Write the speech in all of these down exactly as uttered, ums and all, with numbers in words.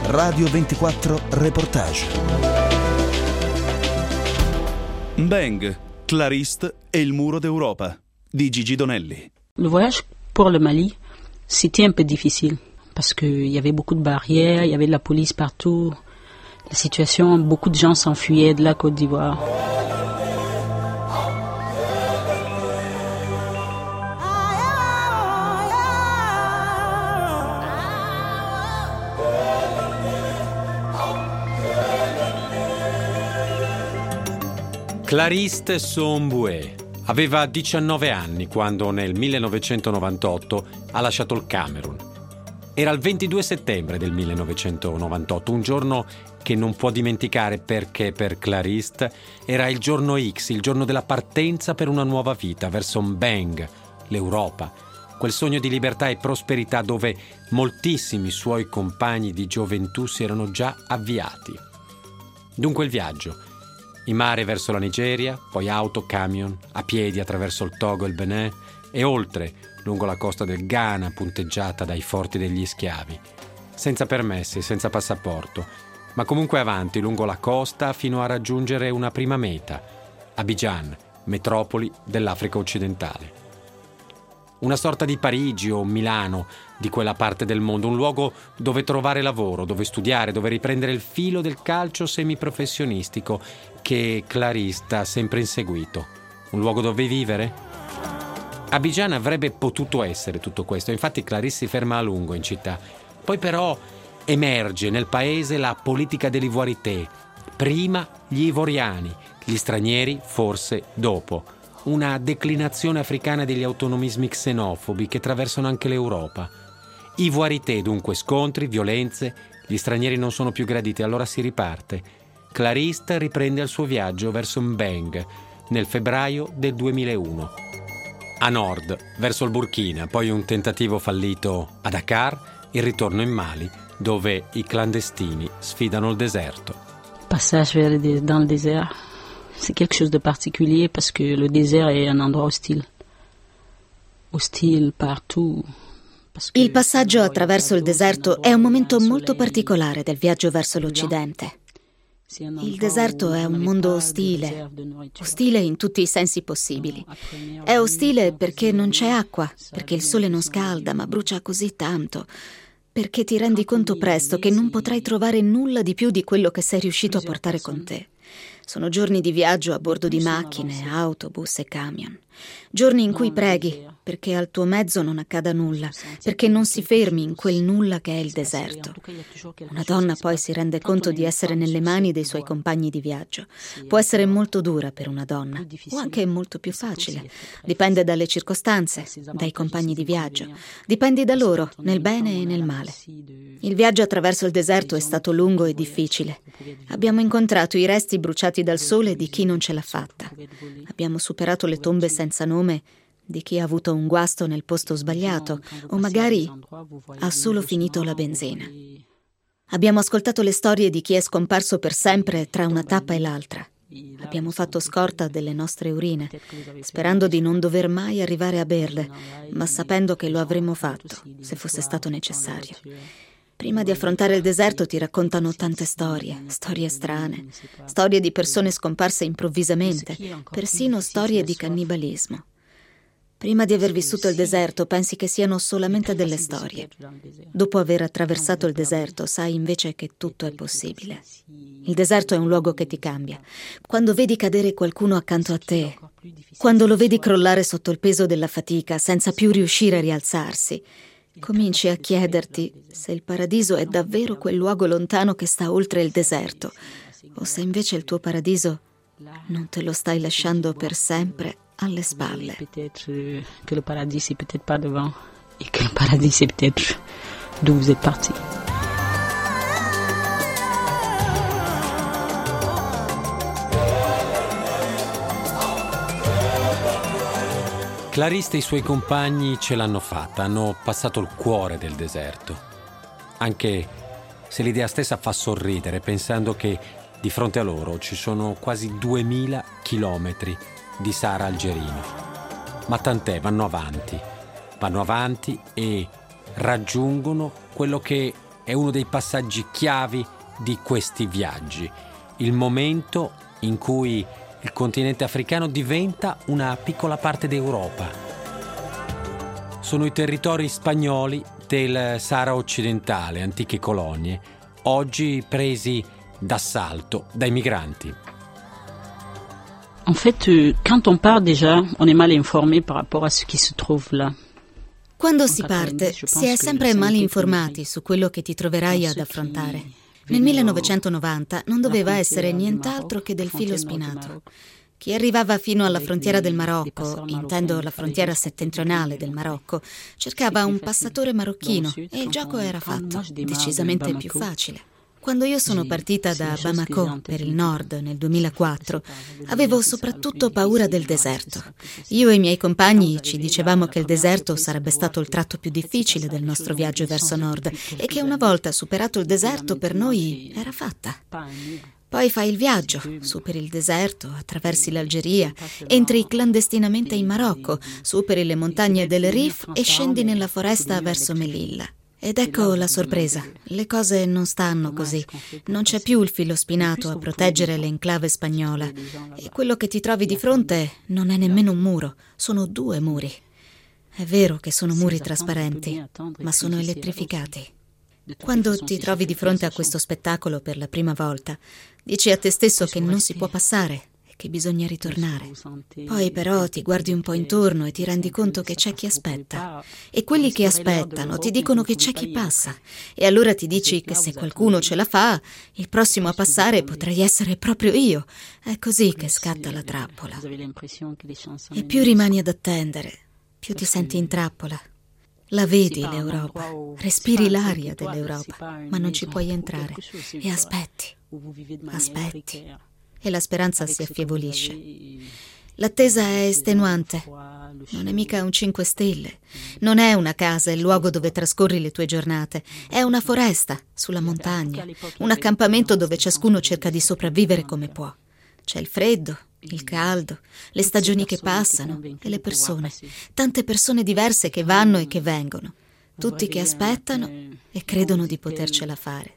Radio ventiquattro Reportage. Bang, Clarisse e il muro d'Europa di Gigi Donelli. Le voyage pour le Mali, c'était un peu difficile parce qu'il y avait beaucoup de barrières, il y avait de la police partout. La situation, beaucoup de gens s'enfuyaient de la Côte d'Ivoire. Clarisse Somboué aveva diciannove anni quando nel millenovecentonovantotto ha lasciato il Camerun. Era il ventidue settembre del millenovecentonovantotto, un giorno che non può dimenticare perché per Clarisse era il giorno X, il giorno della partenza per una nuova vita verso Mbeng, l'Europa, quel sogno di libertà e prosperità dove moltissimi suoi compagni di gioventù si erano già avviati. Dunque il viaggio. In mare verso la Nigeria, poi auto, camion, a piedi attraverso il Togo e il Benin e oltre, lungo la costa del Ghana punteggiata dai forti degli schiavi. Senza permessi, senza passaporto, ma comunque avanti lungo la costa fino a raggiungere una prima meta, Abidjan, metropoli dell'Africa occidentale. Una sorta di Parigi o Milano di quella parte del mondo, un luogo dove trovare lavoro, dove studiare, dove riprendere il filo del calcio semiprofessionistico che Clarisse ha sempre inseguito. Un luogo dove vivere? Abidjan avrebbe potuto essere tutto questo, infatti Clarisse si ferma a lungo in città. Poi però emerge nel paese la politica dell'ivoirité, prima gli ivoriani, gli stranieri forse dopo. Una declinazione africana degli autonomismi xenofobi che attraversano anche l'Europa. Ivoirité, dunque scontri, violenze, gli stranieri non sono più graditi, allora si riparte. Clarisse riprende il suo viaggio verso Mbeng nel febbraio del duemilauno. A nord, verso il Burkina, poi un tentativo fallito a Dakar, il ritorno in Mali, dove i clandestini sfidano il deserto. Passage vers le, dans le désert, c'est quelque chose de particulier parce que le désert est un endroit hostile. Hostile partout. Il passaggio attraverso il deserto è un momento molto particolare del viaggio verso l'Occidente. Il deserto è un mondo ostile, ostile in tutti i sensi possibili. È ostile perché non c'è acqua, perché il sole non scalda, ma brucia così tanto, perché ti rendi conto presto che non potrai trovare nulla di più di quello che sei riuscito a portare con te. Sono giorni di viaggio a bordo di macchine, autobus e camion. Giorni in cui preghi perché al tuo mezzo non accada nulla, perché non si fermi in quel nulla che è il deserto. Una donna poi si rende conto di essere nelle mani dei suoi compagni di viaggio. Può essere molto dura per una donna, o anche molto più facile. Dipende dalle circostanze, dai compagni di viaggio. Dipende da loro, nel bene e nel male. Il viaggio attraverso il deserto è stato lungo e difficile. Abbiamo incontrato i resti bruciati dal sole di chi non ce l'ha fatta. Abbiamo superato le tombe senza nome di chi ha avuto un guasto nel posto sbagliato o magari ha solo finito la benzina. Abbiamo ascoltato le storie di chi è scomparso per sempre tra una tappa e l'altra. Abbiamo fatto scorta delle nostre urine, sperando di non dover mai arrivare a berle, ma sapendo che lo avremmo fatto se fosse stato necessario. Prima di affrontare il deserto ti raccontano tante storie, storie strane, storie di persone scomparse improvvisamente, persino storie di cannibalismo. Prima di aver vissuto il deserto pensi che siano solamente delle storie. Dopo aver attraversato il deserto sai invece che tutto è possibile. Il deserto è un luogo che ti cambia. Quando vedi cadere qualcuno accanto a te, quando lo vedi crollare sotto il peso della fatica senza più riuscire a rialzarsi, cominci a chiederti se il paradiso è davvero quel luogo lontano che sta oltre il deserto, o se invece il tuo paradiso non te lo stai lasciando per sempre alle spalle. Peut-être que le paradis c'est peut-être pas devant et que le paradis c'est peut-être d'où vous êtes parti. Clarisse e i suoi compagni ce l'hanno fatta, hanno passato il cuore del deserto. Anche se l'idea stessa fa sorridere, pensando che di fronte a loro ci sono quasi duemila chilometri di Sahara algerino. Ma tant'è, vanno avanti, vanno avanti e raggiungono quello che è uno dei passaggi chiavi di questi viaggi, il momento in cui il continente africano diventa una piccola parte d'Europa. Sono i territori spagnoli del Sahara occidentale, antiche colonie, oggi presi d'assalto dai migranti. En fait, quand on part déjà, on est mal informé par rapport à ce qui se trouve là. Quando si parte, si è sempre mal informati su quello che ti troverai ad affrontare. Nel millenovecentonovanta non doveva essere nient'altro che del filo spinato. Chi arrivava fino alla frontiera del Marocco, intendo la frontiera settentrionale del Marocco, cercava un passatore marocchino e il gioco era fatto, decisamente più facile. Quando io sono partita da Bamako per il nord nel duemilaquattro, avevo soprattutto paura del deserto. Io e i miei compagni ci dicevamo che il deserto sarebbe stato il tratto più difficile del nostro viaggio verso nord e che una volta superato il deserto per noi era fatta. Poi fai il viaggio, superi il deserto, attraversi l'Algeria, entri clandestinamente in Marocco, superi le montagne del Rif e scendi nella foresta verso Melilla. Ed ecco la sorpresa, le cose non stanno così, non c'è più il filo spinato a proteggere l'enclave spagnola e quello che ti trovi di fronte non è nemmeno un muro, sono due muri. È vero che sono muri trasparenti, ma sono elettrificati. Quando ti trovi di fronte a questo spettacolo per la prima volta, dici a te stesso che non si può passare, che bisogna ritornare. Poi però ti guardi un po' intorno e ti rendi conto che c'è chi aspetta. E quelli che aspettano ti dicono che c'è chi passa. E allora ti dici che se qualcuno ce la fa, il prossimo a passare potrei essere proprio io. È così che scatta la trappola. E più rimani ad attendere, più ti senti in trappola. La vedi l'Europa, respiri l'aria dell'Europa, ma non ci puoi entrare. E aspetti, aspetti. E la speranza si affievolisce. L'attesa è estenuante. Non è mica un cinque stelle. Non è una casa, il luogo dove trascorri le tue giornate. È una foresta, sulla montagna. Un accampamento dove ciascuno cerca di sopravvivere come può. C'è il freddo, il caldo, le stagioni che passano e le persone. Tante persone diverse che vanno e che vengono. Tutti che aspettano e credono di potercela fare.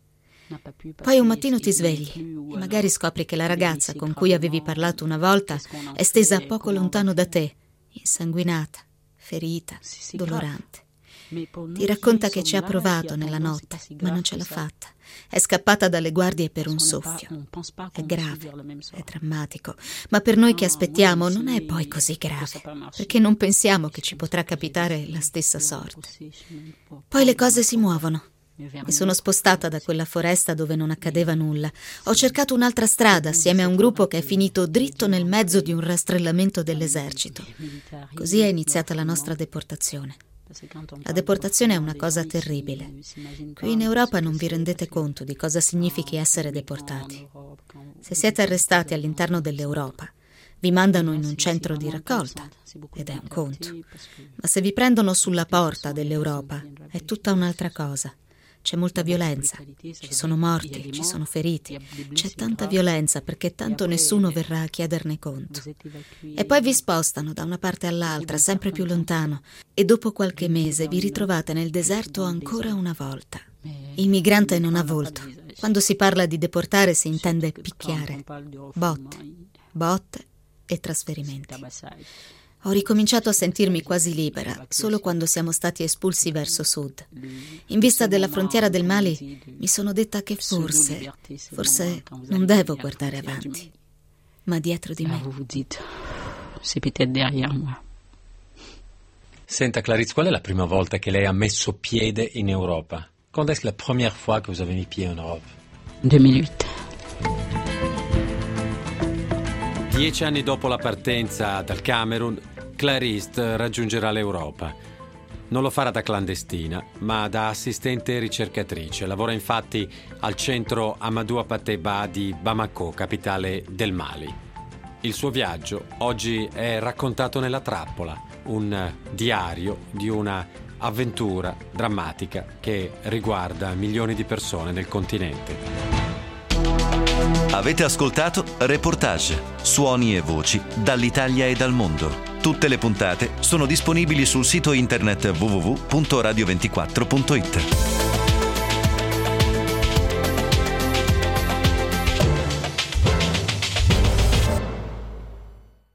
Poi un mattino ti svegli e magari scopri che la ragazza con cui avevi parlato una volta è stesa poco lontano da te, insanguinata, ferita, dolorante. Ti racconta che ci ha provato nella notte, ma non ce l'ha fatta. È scappata dalle guardie per un soffio. È grave, è drammatico, ma per noi che aspettiamo non è poi così grave, perché non pensiamo che ci potrà capitare la stessa sorte. Poi le cose si muovono. Mi sono spostata da quella foresta dove non accadeva nulla. Ho cercato un'altra strada assieme a un gruppo che è finito dritto nel mezzo di un rastrellamento dell'esercito. Così è iniziata la nostra deportazione. La deportazione è una cosa terribile. Qui in Europa non vi rendete conto di cosa significhi essere deportati. Se siete arrestati all'interno dell'Europa, vi mandano in un centro di raccolta, ed è un conto. Ma se vi prendono sulla porta dell'Europa, è tutta un'altra cosa. C'è molta violenza, ci sono morti, ci sono feriti, c'è tanta violenza perché tanto nessuno verrà a chiederne conto. E poi vi spostano da una parte all'altra, sempre più lontano, e dopo qualche mese vi ritrovate nel deserto ancora una volta. Il migrante non ha volto. Quando si parla di deportare si intende picchiare, botte, botte e trasferimenti. Ho ricominciato a sentirmi quasi libera solo quando siamo stati espulsi verso sud. In vista della frontiera del Mali mi sono detta che forse, forse non devo guardare avanti, ma dietro di me. Senta Clarisse, qual è la prima volta che lei ha messo piede in Europa? Quando è la première fois que vous avez mis pied en Europe? duemilaotto. Dieci anni dopo la partenza dal Camerun, Clarisse raggiungerà l'Europa. Non lo farà da clandestina, ma da assistente ricercatrice. Lavora infatti al centro Amadou Hampâté-Bâ di Bamako, capitale del Mali. Il suo viaggio oggi è raccontato nella trappola, un diario di una avventura drammatica che riguarda milioni di persone nel continente. Avete ascoltato Reportage, suoni e voci dall'Italia e dal mondo. Tutte le puntate sono disponibili sul sito internet w w w punto radio ventiquattro punto it.